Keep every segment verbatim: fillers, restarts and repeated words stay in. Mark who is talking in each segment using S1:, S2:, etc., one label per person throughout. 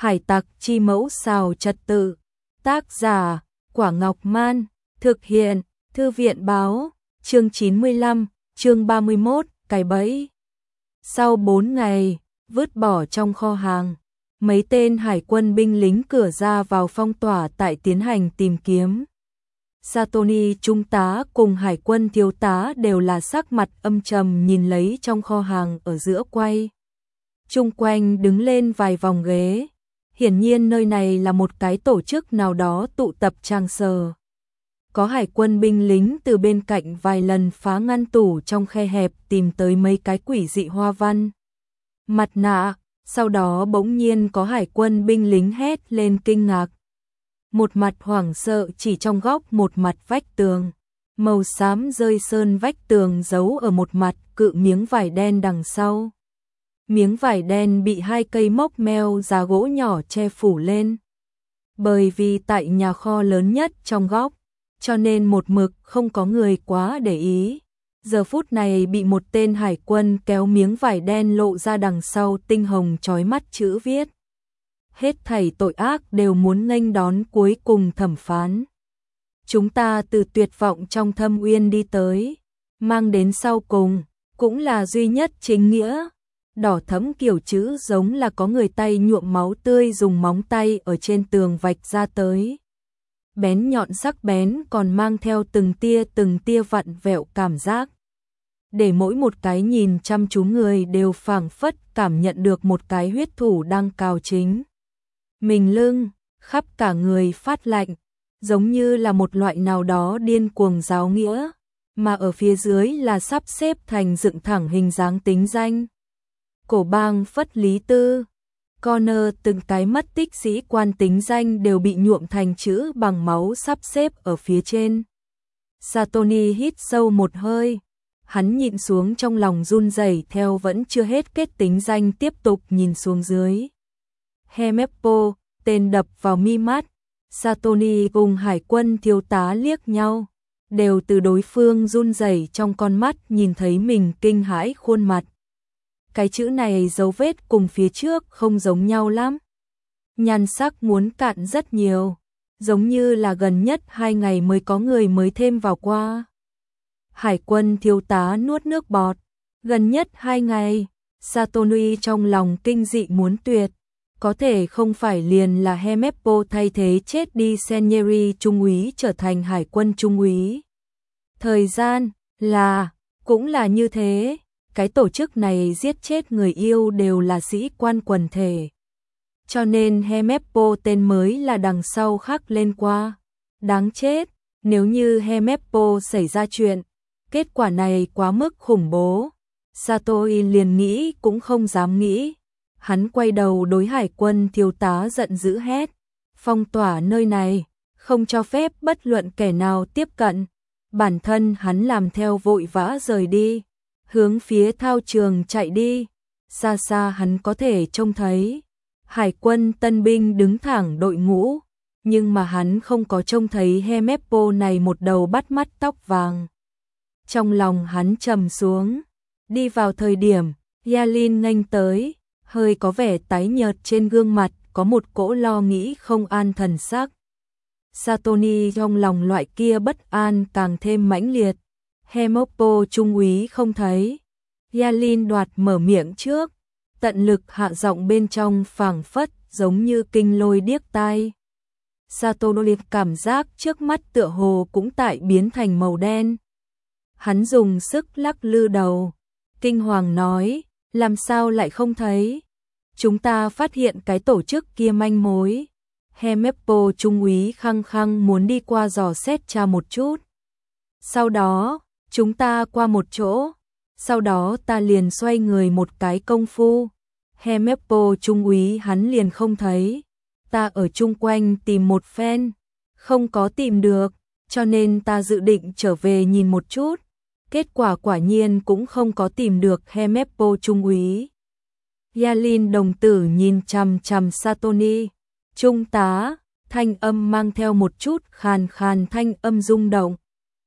S1: Hải tặc chi mẫu xào trật tự. Tác giả, Quả Ngọc Man. Thực hiện, Thư viện báo. Chương chín mươi lăm, chương ba mươi mốt, cái bẫy. Sau bốn ngày, vứt bỏ trong kho hàng, mấy tên hải quân binh lính cửa ra vào phong tỏa tại tiến hành tìm kiếm. Satoshi trung tá cùng hải quân thiếu tá đều là sắc mặt âm trầm nhìn lấy trong kho hàng ở giữa quay. Chung quanh đứng lên vài vòng ghế. Hiển nhiên nơi này là một cái tổ chức nào đó tụ tập trang sở. Có hải quân binh lính từ bên cạnh vài lần phá ngăn tủ trong khe hẹp tìm tới mấy cái quỷ dị hoa văn. Mặt nạ, sau đó bỗng nhiên có hải quân binh lính hét lên kinh ngạc. Một mặt hoảng sợ chỉ trong góc một mặt vách tường. Màu xám rơi sơn vách tường giấu ở một mặt cự miếng vải đen đằng sau. Miếng vải đen bị hai cây móc meo giá gỗ nhỏ che phủ lên. Bởi vì tại nhà kho lớn nhất trong góc, cho nên một mực không có người quá để ý. Giờ phút này bị một tên hải quân kéo miếng vải đen lộ ra đằng sau tinh hồng chói mắt chữ viết. Hết thảy tội ác đều muốn nghênh đón cuối cùng thẩm phán. Chúng ta từ tuyệt vọng trong thâm uyên đi tới, mang đến sau cùng, cũng là duy nhất chính nghĩa. Đỏ thẫm kiểu chữ giống là có người tay nhuộm máu tươi dùng móng tay ở trên tường vạch ra tới. Bén nhọn sắc bén còn mang theo từng tia từng tia vặn vẹo cảm giác. Để mỗi một cái nhìn chăm chú người đều phảng phất cảm nhận được một cái huyết thủ đang cào chính mình lưng, khắp cả người phát lạnh, giống như là một loại nào đó điên cuồng giáo nghĩa, mà ở phía dưới là sắp xếp thành dựng thẳng hình dáng tính danh. Cổ bang phất lý tư, corner từng cái mất tích sĩ quan tính danh đều bị nhuộm thành chữ bằng máu sắp xếp ở phía trên. Satoshi hít sâu một hơi, hắn nhịn xuống trong lòng run rẩy theo vẫn chưa hết kết tính danh tiếp tục nhìn xuống dưới. Hemeppo, tên đập vào mi mắt, Satoshi cùng hải quân thiếu tá liếc nhau, đều từ đối phương run rẩy trong con mắt nhìn thấy mình kinh hãi khuôn mặt. Cái chữ này dấu vết cùng phía trước không giống nhau lắm. Nhan sắc muốn cạn rất nhiều, giống như là gần nhất hai ngày mới có người mới thêm vào qua. Hải quân thiếu tá nuốt nước bọt, gần nhất hai ngày, Satoshi trong lòng kinh dị muốn tuyệt. Có thể không phải liền là Hemeppo thay thế chết đi Senieri trung úy trở thành hải quân trung úy. Thời gian là, cũng là như thế. Cái tổ chức này giết chết người yêu đều là sĩ quan quần thể. Cho nên Hemeppo tên mới là đằng sau khắc lên qua. Đáng chết, nếu như Hemeppo xảy ra chuyện, kết quả này quá mức khủng bố. Satoshi liền nghĩ cũng không dám nghĩ. Hắn quay đầu đối hải quân thiếu tá giận dữ hét. Phong tỏa nơi này, không cho phép bất luận kẻ nào tiếp cận. Bản thân hắn làm theo vội vã rời đi. Hướng phía thao trường chạy đi, xa xa hắn có thể trông thấy hải quân tân binh đứng thẳng đội ngũ, nhưng mà hắn không có trông thấy Hemeppo này một đầu bắt mắt tóc vàng. Trong lòng hắn trầm xuống, đi vào thời điểm Yalin nghênh tới, hơi có vẻ tái nhợt trên gương mặt có một cỗ lo nghĩ không an thần sắc. Satoshi trong lòng loại kia bất an càng thêm mãnh liệt. Hemeppo trung úy không thấy. Yalin đoạt mở miệng trước, tận lực hạ giọng bên trong phảng phất giống như kinh lôi điếc tai. Satoshi cảm giác trước mắt tựa hồ cũng tại biến thành màu đen. Hắn dùng sức lắc lư đầu, kinh hoàng nói, làm sao lại không thấy? Chúng ta phát hiện cái tổ chức kia manh mối. Hemeppo trung úy khăng khăng muốn đi qua dò xét tra một chút. Sau đó, chúng ta qua một chỗ, sau đó ta liền xoay người một cái công phu. Hemeppo trung úy hắn liền không thấy. Ta ở chung quanh tìm một phen, không có tìm được, cho nên ta dự định trở về nhìn một chút. Kết quả quả nhiên cũng không có tìm được Hemeppo trung úy. Yalin đồng tử nhìn chằm chằm Satoshi. Trung tá, thanh âm mang theo một chút khàn khàn thanh âm rung động.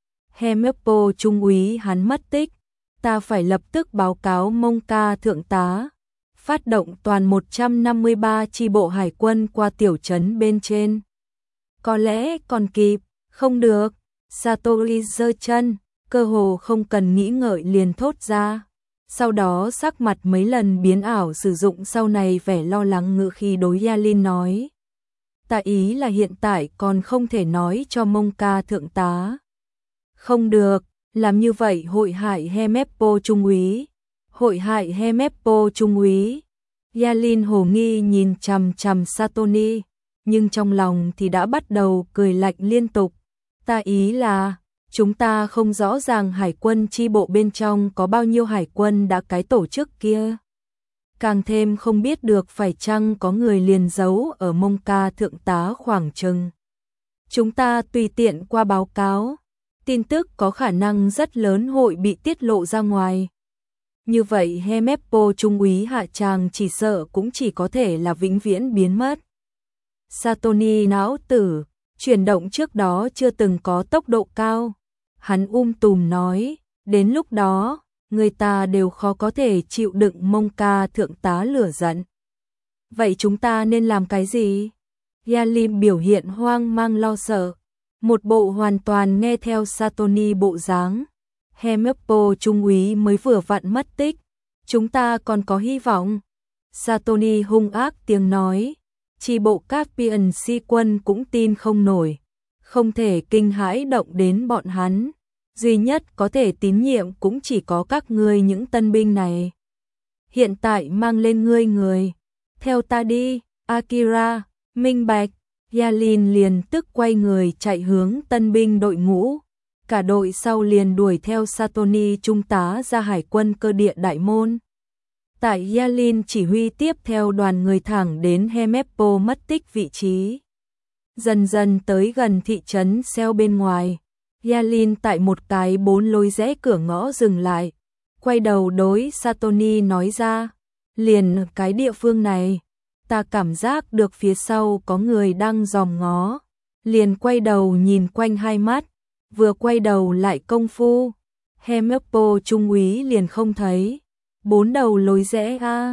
S1: Hemeppo trung úy hắn mất tích, ta phải lập tức báo cáo Mông ca thượng tá. phát động toàn một trăm năm mươi ba chi bộ hải quân qua tiểu trấn bên trên. Có lẽ còn kịp, không được. Satori giơ chân, cơ hồ không cần nghĩ ngợi liền thốt ra. Sau đó sắc mặt mấy lần biến ảo, sử dụng sau này vẻ lo lắng ngữ khi đối Yalin nói. Ta ý là hiện tại còn không thể nói cho Mông Ca thượng tá. Không được, làm như vậy hội hại Hemeppo trung úy. Hội hại Hemeppo trung úy. Yalin hồ nghi nhìn chằm chằm Satoni, nhưng trong lòng thì đã bắt đầu cười lạnh liên tục. Ta ý là, chúng ta không rõ ràng hải quân chi bộ bên trong có bao nhiêu hải quân đã cái tổ chức kia. Càng thêm không biết được phải chăng có người liền giấu ở Mông Ca thượng tá khoảng chừng. Chúng ta tùy tiện qua báo cáo, tin tức có khả năng rất lớn hội bị tiết lộ ra ngoài. Như vậy Hemeppo trung úy hạ tràng chỉ sợ cũng chỉ có thể là vĩnh viễn biến mất. Satoni não tử, chuyển động trước đó chưa từng có tốc độ cao. Hắn um tùm nói, đến lúc đó, người ta đều khó có thể chịu đựng Mông Ca thượng tá lửa giận. Vậy chúng ta nên làm cái gì? Yalin biểu hiện hoang mang lo sợ, một bộ hoàn toàn nghe theo Satoni bộ dáng. Hemeppo trung úy mới vừa vặn mất tích, chúng ta còn có hy vọng. Satoni hung ác tiếng nói, chi bộ Caspian si quân cũng tin không nổi, không thể kinh hãi động đến bọn hắn. Duy nhất có thể tín nhiệm cũng chỉ có các ngươi những tân binh này. Hiện tại mang lên ngươi người. Theo ta đi, Akira, minh bạch. Yalin liền tức quay người chạy hướng tân binh đội ngũ. Cả đội sau liền đuổi theo Satoni trung tá ra hải quân cơ địa đại môn. Tại Yalin chỉ huy tiếp theo đoàn người thẳng đến Hemeppo mất tích vị trí. Dần dần tới gần thị trấn Seo bên ngoài. Yalin tại một cái bốn lối rẽ cửa ngõ dừng lại, quay đầu đối Satoni nói ra, liền cái địa phương này, ta cảm giác được phía sau có người đang dòm ngó, liền quay đầu nhìn quanh hai mắt, vừa quay đầu lại công phu, Hemeppo trung úy liền không thấy, bốn đầu lối rẽ a.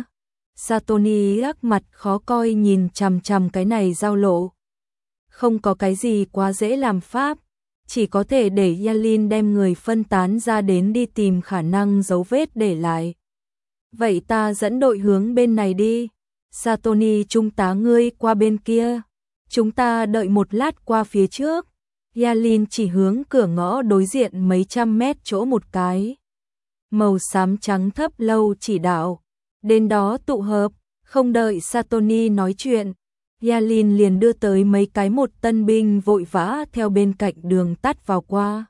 S1: Satoni gác mặt khó coi nhìn chằm chằm cái này giao lộ. Không có cái gì quá dễ làm pháp. Chỉ có thể để Yalin đem người phân tán ra đến đi tìm khả năng dấu vết để lại. Vậy ta dẫn đội hướng bên này đi. Satoni trung tá ngươi qua bên kia. Chúng ta đợi một lát qua phía trước. Yalin chỉ hướng cửa ngõ đối diện mấy trăm mét chỗ một cái. Màu xám trắng thấp lâu chỉ đạo. Đến đó tụ hợp, không đợi Satoni nói chuyện. Yalin liền đưa tới mấy cái một tân binh vội vã theo bên cạnh đường tắt vào qua.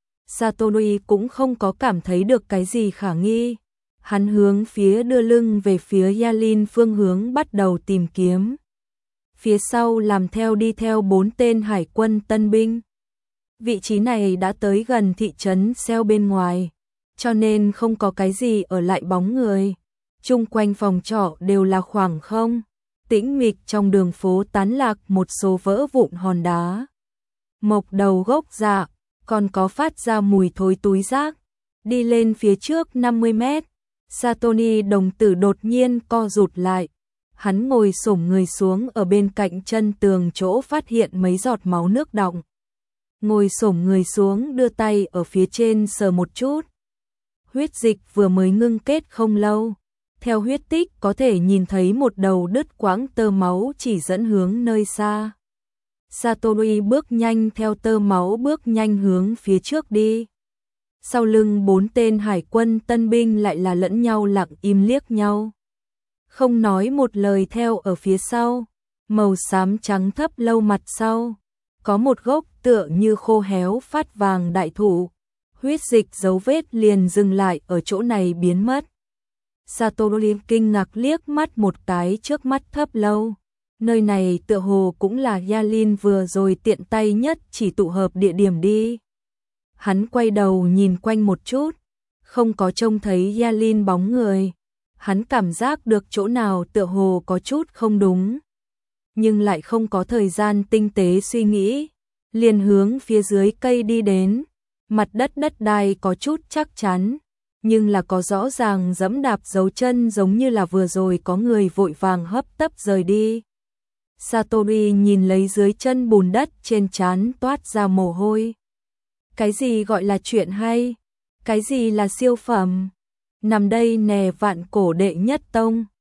S1: Satoni cũng không có cảm thấy được cái gì khả nghi. Hắn hướng phía đưa lưng về phía Yalin phương hướng bắt đầu tìm kiếm. Phía sau làm theo đi theo bốn tên hải quân tân binh. Vị trí này đã tới gần thị trấn Seo bên ngoài, cho nên không có cái gì ở lại bóng người. Chung quanh phòng trọ đều là khoảng không. Tĩnh mịch trong đường phố tán lạc một số vỡ vụn hòn đá. Mộc đầu gốc dạ, còn có phát ra mùi thối túi rác. Đi lên phía trước năm mươi mét, Satoni đồng tử đột nhiên co rụt lại. Hắn ngồi xổm người xuống ở bên cạnh chân tường chỗ phát hiện mấy giọt máu nước đọng. Ngồi xổm người xuống đưa tay ở phía trên sờ một chút. Huyết dịch vừa mới ngưng kết không lâu. Theo huyết tích có thể nhìn thấy một đầu đứt quãng tơ máu chỉ dẫn hướng nơi xa. Satori bước nhanh theo tơ máu bước nhanh hướng phía trước đi. Sau lưng bốn tên hải quân tân binh lại là lẫn nhau lặng im liếc nhau. Không nói một lời theo ở phía sau, màu xám trắng thấp lâu mặt sau. Có một gốc tựa như khô héo phát vàng đại thụ. Huyết dịch dấu vết liền dừng lại ở chỗ này biến mất. Satori kinh ngạc liếc mắt một cái trước mắt thấp lâu. Nơi này tựa hồ cũng là Yalin vừa rồi tiện tay nhất chỉ tụ hợp địa điểm đi. Hắn quay đầu nhìn quanh một chút, không có trông thấy Yalin bóng người. Hắn cảm giác được chỗ nào tựa hồ có chút không đúng, nhưng lại không có thời gian tinh tế suy nghĩ, liền hướng phía dưới cây đi đến. Mặt đất đất đai có chút chắc chắn, nhưng là có rõ ràng dẫm đạp dấu chân giống như là vừa rồi có người vội vàng hấp tấp rời đi. Satori nhìn lấy dưới chân bùn đất trên trán toát ra mồ hôi. Cái gì gọi là chuyện hay? Cái gì là siêu phẩm? Nằm đây nè vạn cổ đệ nhất tông.